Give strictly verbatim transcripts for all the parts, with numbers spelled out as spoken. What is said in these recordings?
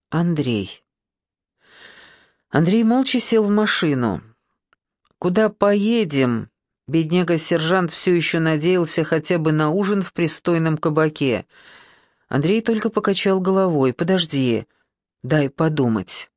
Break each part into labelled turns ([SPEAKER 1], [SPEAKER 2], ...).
[SPEAKER 1] Андрей. Андрей молча сел в машину. «Куда поедем?» Бедняга-сержант все еще надеялся хотя бы на ужин в пристойном кабаке. Андрей только покачал головой. «Подожди, дай подумать».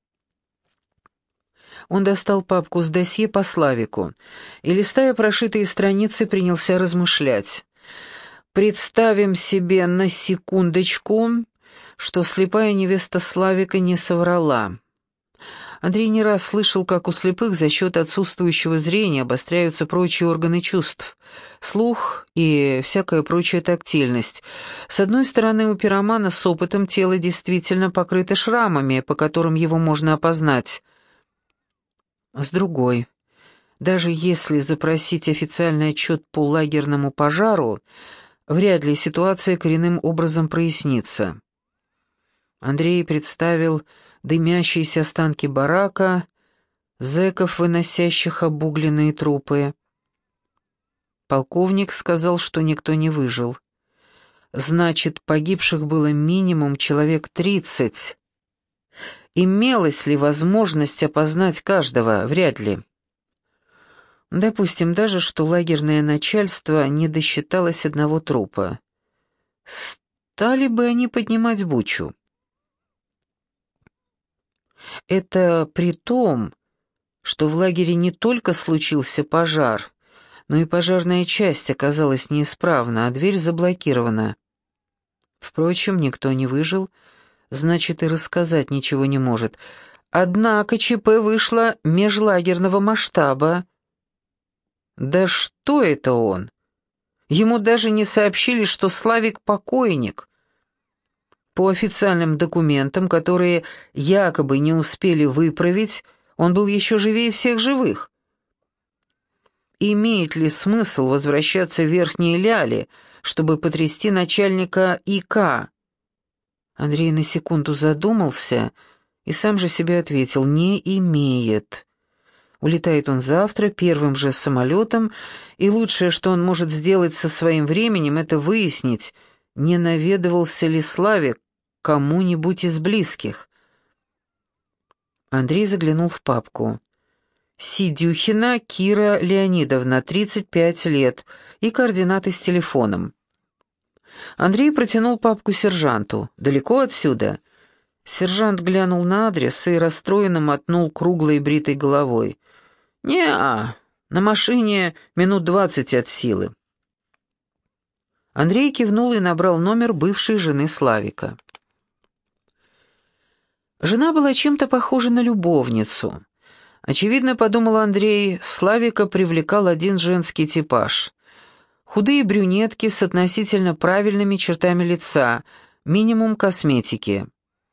[SPEAKER 1] Он достал папку с досье по Славику и, листая прошитые страницы, принялся размышлять. «Представим себе на секундочку, что слепая невеста Славика не соврала». Андрей не раз слышал, как у слепых за счет отсутствующего зрения обостряются прочие органы чувств, слух и всякая прочая тактильность. С одной стороны, у пиромана с опытом тело действительно покрыто шрамами, по которым его можно опознать. С другой, даже если запросить официальный отчет по лагерному пожару, вряд ли ситуация коренным образом прояснится. Андрей представил дымящиеся останки барака, зэков, выносящих обугленные трупы. Полковник сказал, что никто не выжил. Значит, погибших было минимум человек тридцать. Имелась ли возможность опознать каждого? Вряд ли. Допустим даже, что лагерное начальство не досчиталось одного трупа. Стали бы они поднимать бучу? Это при том, что в лагере не только случился пожар, но и пожарная часть оказалась неисправна, а дверь заблокирована. Впрочем, никто не выжил, значит, и рассказать ничего не может. Однако ЧП вышло межлагерного масштаба. Да что это он? Ему даже не сообщили, что Славик покойник. По официальным документам, которые якобы не успели выправить, он был еще живее всех живых. Имеет ли смысл возвращаться в Верхние Ляли, чтобы потрясти начальника ИК? Андрей на секунду задумался и сам же себе ответил: не имеет. Улетает он завтра первым же самолетом, и лучшее, что он может сделать со своим временем, это выяснить, не наведывался ли Славик к кому-нибудь из близких. Андрей заглянул в папку. Сидюхина Кира Леонидовна, тридцать пять лет, и координаты с телефоном. Андрей протянул папку сержанту. «Далеко отсюда?» Сержант глянул на адрес и расстроенно мотнул круглой бритой головой. «Не-а, на машине минут двадцать от силы». Андрей кивнул и набрал номер бывшей жены Славика. Жена была чем-то похожа на любовницу. Очевидно, подумал Андрей, Славика привлекал один женский типаж. Худые брюнетки с относительно правильными чертами лица, минимум косметики.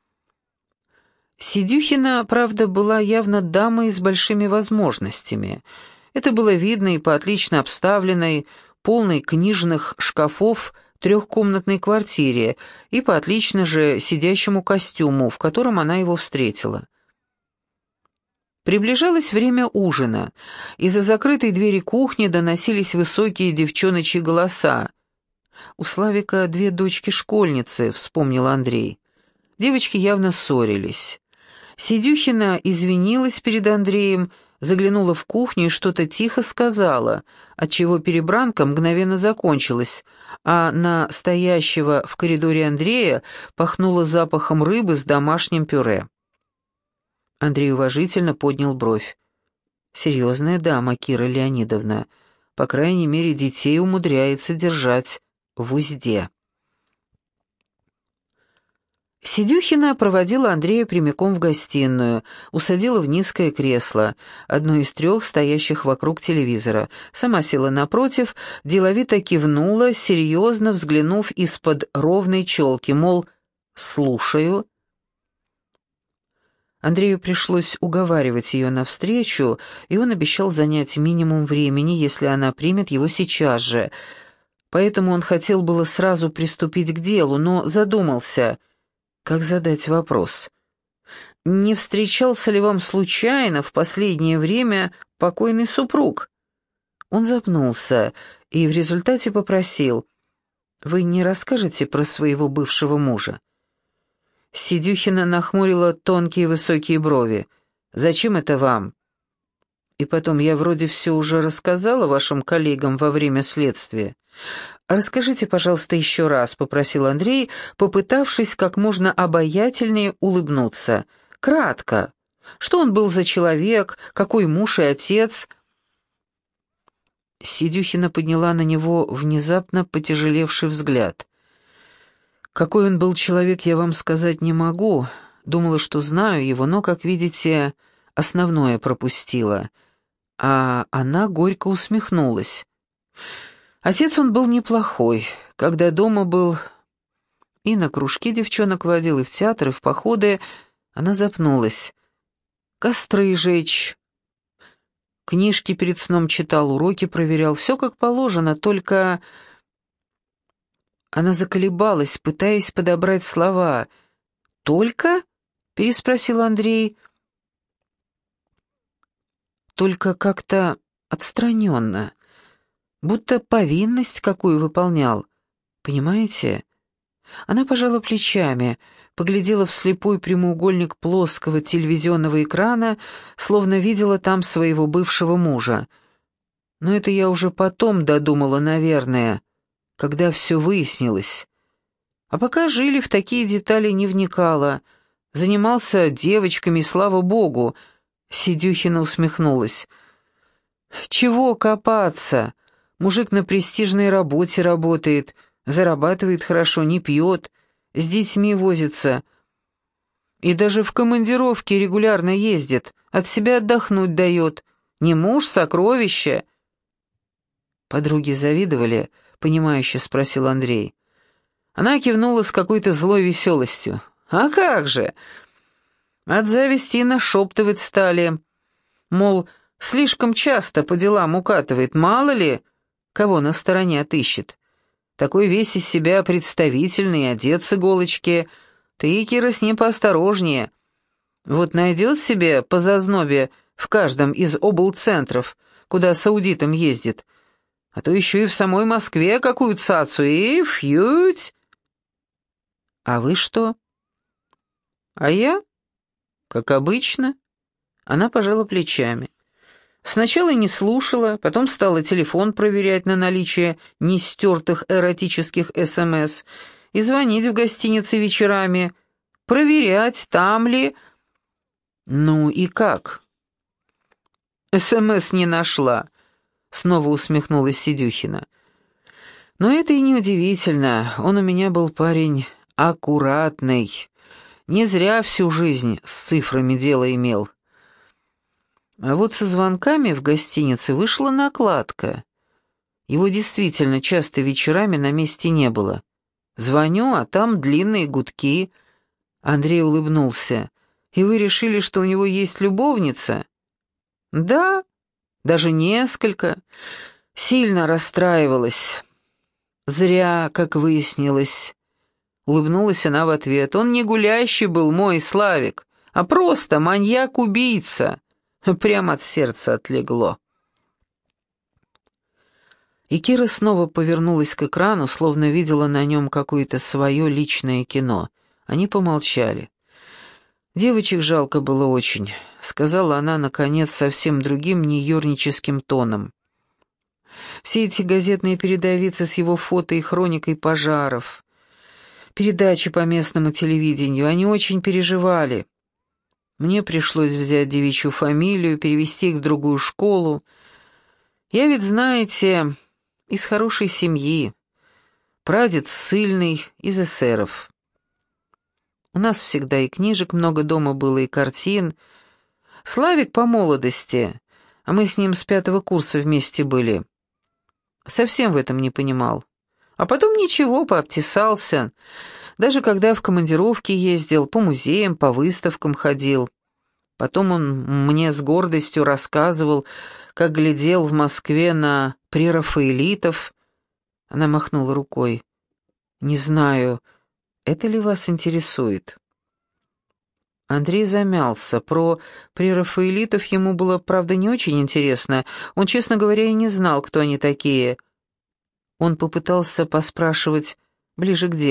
[SPEAKER 1] Сидюхина, правда, была явно дамой с большими возможностями. Это было видно и по отлично обставленной, полной книжных шкафов трехкомнатной квартире, и по отлично же сидящему костюму, в котором она его встретила. Приближалось время ужина. Из-за закрытой двери кухни доносились высокие девчоночьи голоса. «У Славика две дочки-школьницы», — вспомнил Андрей. Девочки явно ссорились. Сидюхина извинилась перед Андреем, заглянула в кухню и что-то тихо сказала, отчего перебранка мгновенно закончилась, а на стоящего в коридоре Андрея пахнуло запахом рыбы с домашним пюре. Андрей уважительно поднял бровь. «Серьезная дама, Кира Леонидовна. По крайней мере, детей умудряется держать в узде». Сидюхина проводила Андрея прямиком в гостиную, усадила в низкое кресло, одно из трех стоящих вокруг телевизора. Сама села напротив, деловито кивнула, серьезно взглянув из-под ровной челки, мол, «слушаю». Андрею пришлось уговаривать ее навстречу, и он обещал занять минимум времени, если она примет его сейчас же. Поэтому он хотел было сразу приступить к делу, но задумался, как задать вопрос. «Не встречался ли вам случайно в последнее время покойный супруг?» Он запнулся и в результате попросил: «Вы не расскажете про своего бывшего мужа?» Сидюхина нахмурила тонкие высокие брови. «Зачем это вам?» «И потом, я вроде все уже рассказала вашим коллегам во время следствия». «Расскажите, пожалуйста, еще раз», — попросил Андрей, попытавшись как можно обаятельнее улыбнуться. «Кратко. Что он был за человек, какой муж и отец?» Сидюхина подняла на него внезапно потяжелевший взгляд. «Какой он был человек, я вам сказать не могу. Думала, что знаю его, но, как видите, основное пропустила». А она горько усмехнулась. Отец он был неплохой. Когда дома был, и на кружки девчонок водил, и в театр, и в походы, она запнулась. Костры жечь, книжки перед сном читал, уроки проверял, все как положено, только... Она заколебалась, пытаясь подобрать слова. «Только?» — переспросил Андрей. «Только как-то отстраненно, будто повинность какую выполнял. Понимаете?» Она пожала плечами, поглядела в слепой прямоугольник плоского телевизионного экрана, словно видела там своего бывшего мужа. Но это я уже потом додумала, наверное, когда все выяснилось. А пока жили, в такие детали не вникала. Занимался девочками, слава богу. Сидюхина усмехнулась. «Чего копаться? Мужик на престижной работе работает, зарабатывает хорошо, не пьет, с детьми возится. И даже в командировке регулярно ездит, от себя отдохнуть дает. Не муж, сокровище». «Подруги завидовали?» — понимающе спросил Андрей. Она кивнула с какой-то злой веселостью. «А как же!» От зависти нашептывать стали. Мол, слишком часто по делам укатывает, мало ли, кого на стороне отыщет. Такой весь из себя представительный, одет с иголочки. Ты, Кира, с ним поосторожнее. Вот найдет себе по зазнобе в каждом из облцентров, куда саудитам ездит, а то еще и в самой Москве какую цацу, и фьють. А вы что? А я? Как обычно. Она пожала плечами. Сначала не слушала, потом стала телефон проверять на наличие нестертых эротических СМС и звонить в гостинице вечерами, проверять, там ли... Ну и как? СМС не нашла, снова усмехнулась Сидюхина. Но это и не удивительно, он у меня был парень аккуратный. Не зря всю жизнь с цифрами дело имел. А вот со звонками в гостинице вышла накладка. Его действительно часто вечерами на месте не было. Звоню, а там длинные гудки. Андрей улыбнулся. «И вы решили, что у него есть любовница?» «Да, даже несколько. Сильно расстраивалась. Зря, как выяснилось». Улыбнулась она в ответ. «Он не гулящий был, мой Славик, а просто маньяк-убийца». Прямо от сердца отлегло. И Кира снова повернулась к экрану, словно видела на нем какое-то свое личное кино. Они помолчали. «Девочек жалко было очень», — сказала она, наконец, совсем другим, неюрническим тоном. «Все эти газетные передовицы с его фото и хроникой пожаров, передачи по местному телевидению, они очень переживали. Мне пришлось взять девичью фамилию, перевести их в другую школу. Я ведь, знаете, из хорошей семьи. Прадед ссыльный, из эсеров. У нас всегда и книжек много дома было, и картин. Славик по молодости, а мы с ним с пятого курса вместе были. Совсем в этом не понимал. А потом ничего, пообтесался. Даже когда в командировки ездил, по музеям, по выставкам ходил. Потом он мне с гордостью рассказывал, как глядел в Москве на прерафаэлитов. Она махнула рукой. «Не знаю, это ли вас интересует?» Андрей замялся. Про прерафаэлитов ему было, правда, не очень интересно. Он, честно говоря, и не знал, кто они такие. Он попытался поспрашивать ближе к делу.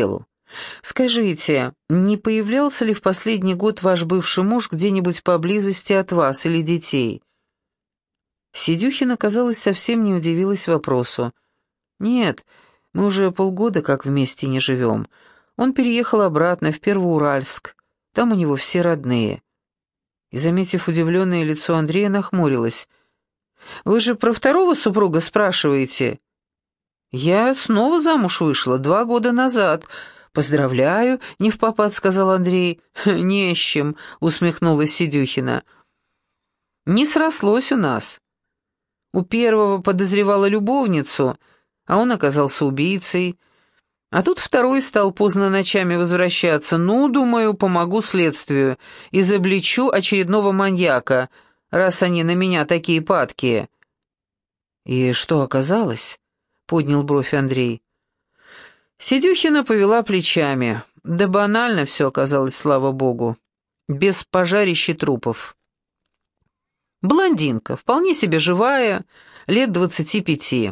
[SPEAKER 1] Скажите, не появлялся ли в последний год ваш бывший муж где-нибудь поблизости от вас или детей?» Сидюхина, казалось, совсем не удивилась вопросу. «Нет, мы уже полгода как вместе не живем. Он переехал обратно, в Первоуральск. Там у него все родные». И, заметив удивленное лицо Андрея, нахмурилась. «Вы же про второго супруга спрашиваете?» «Я снова замуж вышла, два года назад. Поздравляю», — невпопад сказал Андрей. «Не с чем», — усмехнулась Сидюхина. «Не срослось у нас. У первого подозревала любовницу, а он оказался убийцей. А тут второй стал поздно ночами возвращаться. Ну, думаю, помогу следствию, изобличу очередного маньяка, раз они на меня такие падкие». «И что оказалось?» — поднял бровь Андрей. Сидюхина повела плечами. Да банально все оказалось, слава богу. Без пожарища трупов. Блондинка, вполне себе живая, лет двадцати пяти.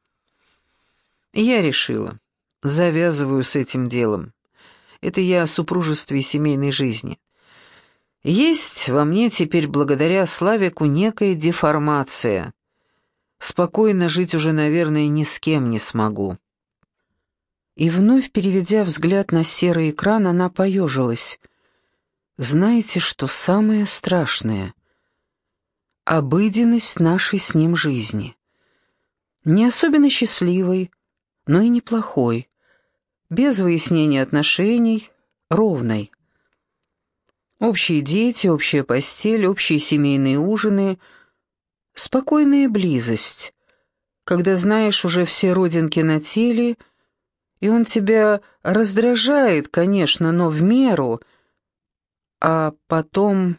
[SPEAKER 1] Я решила, завязываю с этим делом. Это я о супружестве и семейной жизни. Есть во мне теперь благодаря Славику некая деформация. Спокойно жить уже, наверное, ни с кем не смогу. И вновь, переведя взгляд на серый экран, она поежилась. Знаете, что самое страшное? Обыденность нашей с ним жизни. Не особенно счастливой, но и неплохой. Без выяснения отношений, ровной. Общие дети, общая постель, общие семейные ужины, спокойная близость, когда знаешь уже все родинки на теле, и он тебя раздражает, конечно, но в меру, а потом...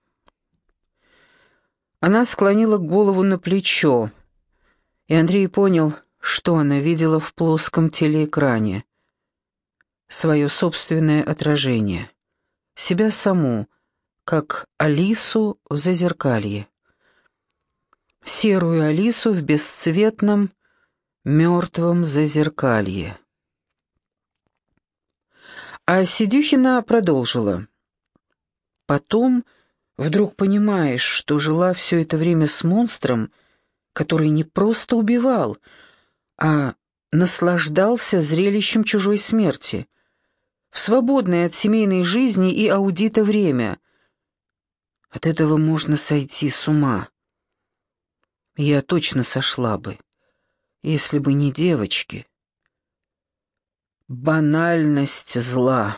[SPEAKER 1] Она склонила голову на плечо, и Андрей понял, что она видела в плоском телеэкране. Свое собственное отражение, себя саму, как Алису в зазеркалье. Серую Алису в бесцветном, мертвом зазеркалье. А Сидюхина продолжила. Потом вдруг понимаешь, что жила все это время с монстром, который не просто убивал, а наслаждался зрелищем чужой смерти, в свободное от семейной жизни и аудита время. От этого можно сойти с ума. Я точно сошла бы, если бы не девочки. Банальность зла.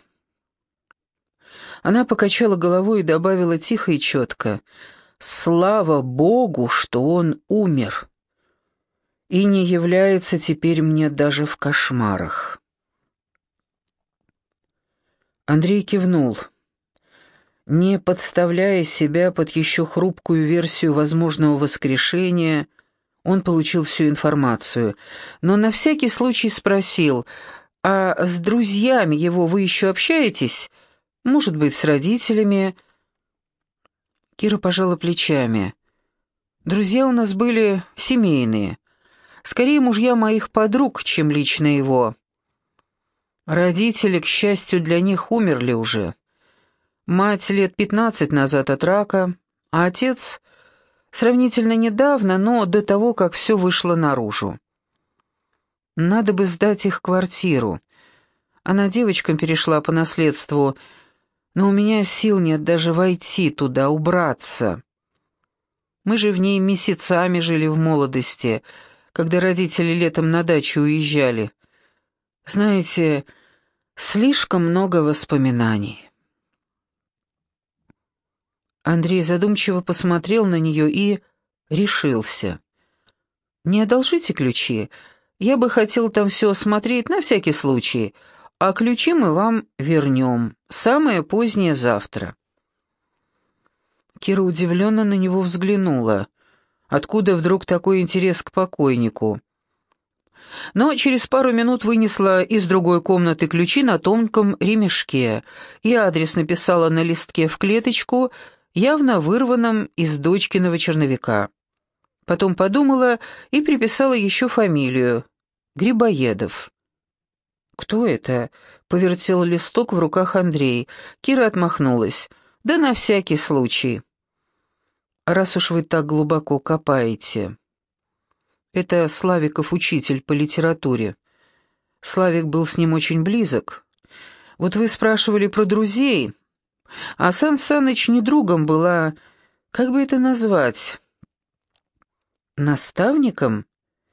[SPEAKER 1] Она покачала головой и добавила тихо и четко: «Слава Богу, что он умер и не является теперь мне даже в кошмарах». Андрей кивнул. Не подставляя себя под еще хрупкую версию возможного воскрешения, он получил всю информацию, но на всякий случай спросил: «А с друзьями его вы еще общаетесь? Может быть, с родителями?» Кира пожала плечами. «Друзья у нас были семейные. Скорее, мужья моих подруг, чем лично его. Родители, к счастью, для них умерли уже. Мать лет пятнадцать назад от рака, а отец сравнительно недавно, но до того, как все вышло наружу. Надо бы сдать их квартиру. Она девочкам перешла по наследству, но у меня сил нет даже войти туда, убраться. Мы же в ней месяцами жили в молодости, когда родители летом на дачу уезжали. Знаете, слишком много воспоминаний». Андрей задумчиво посмотрел на нее и решился. «Не одолжите ключи? Я бы хотел там все осмотреть на всякий случай, а ключи мы вам вернем, самое позднее завтра». Кира удивленно на него взглянула. Откуда вдруг такой интерес к покойнику? Но через пару минут вынесла из другой комнаты ключи на тонком ремешке и адрес написала на листке в клеточку, явно вырванном из дочкиного черновика. Потом подумала и приписала еще фамилию — Грибоедов. «Кто это?» — повертел листок в руках Андрей. Кира отмахнулась. «Да на всякий случай». «Раз уж вы так глубоко копаете». Это Славиков учитель по литературе. Славик был с ним очень близок. Вот вы спрашивали про друзей, а Сан Саныч не другом была, как бы это назвать, наставником?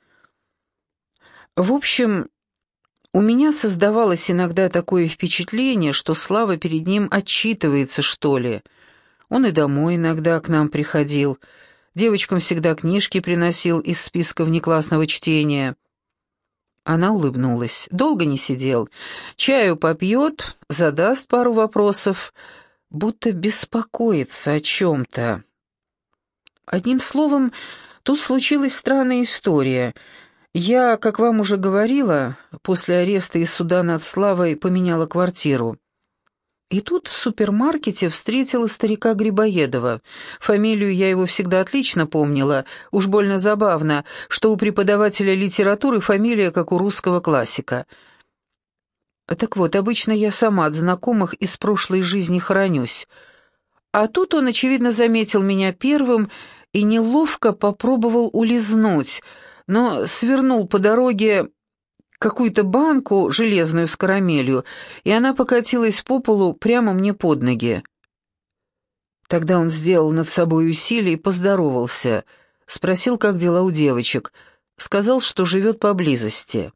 [SPEAKER 1] В общем, у меня создавалось иногда такое впечатление, что Слава перед ним отчитывается, что ли. Он и домой иногда к нам приходил, девочкам всегда книжки приносил из списка внеклассного чтения. Она улыбнулась. Долго не сидел. Чаю попьет, задаст пару вопросов, будто беспокоится о чем-то. Одним словом, тут случилась странная история. Я, как вам уже говорила, после ареста и суда над Славой поменяла квартиру. И тут в супермаркете встретила старика Грибоедова. Фамилию я его всегда отлично помнила, уж больно забавно, что у преподавателя литературы фамилия, как у русского классика. Так вот, обычно я сама от знакомых из прошлой жизни хоронюсь. А тут он, очевидно, заметил меня первым и неловко попробовал улизнуть, но свернул по дороге какую-то банку железную с карамелью, и она покатилась по полу прямо мне под ноги. Тогда он сделал над собой усилие и поздоровался, спросил, как дела у девочек, сказал, что живет поблизости.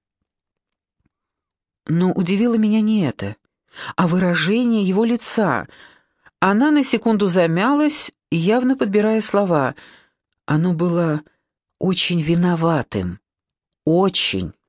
[SPEAKER 1] Но удивило меня не это, а выражение его лица. Она на секунду замялась, явно подбирая слова. Оно было очень виноватым, очень.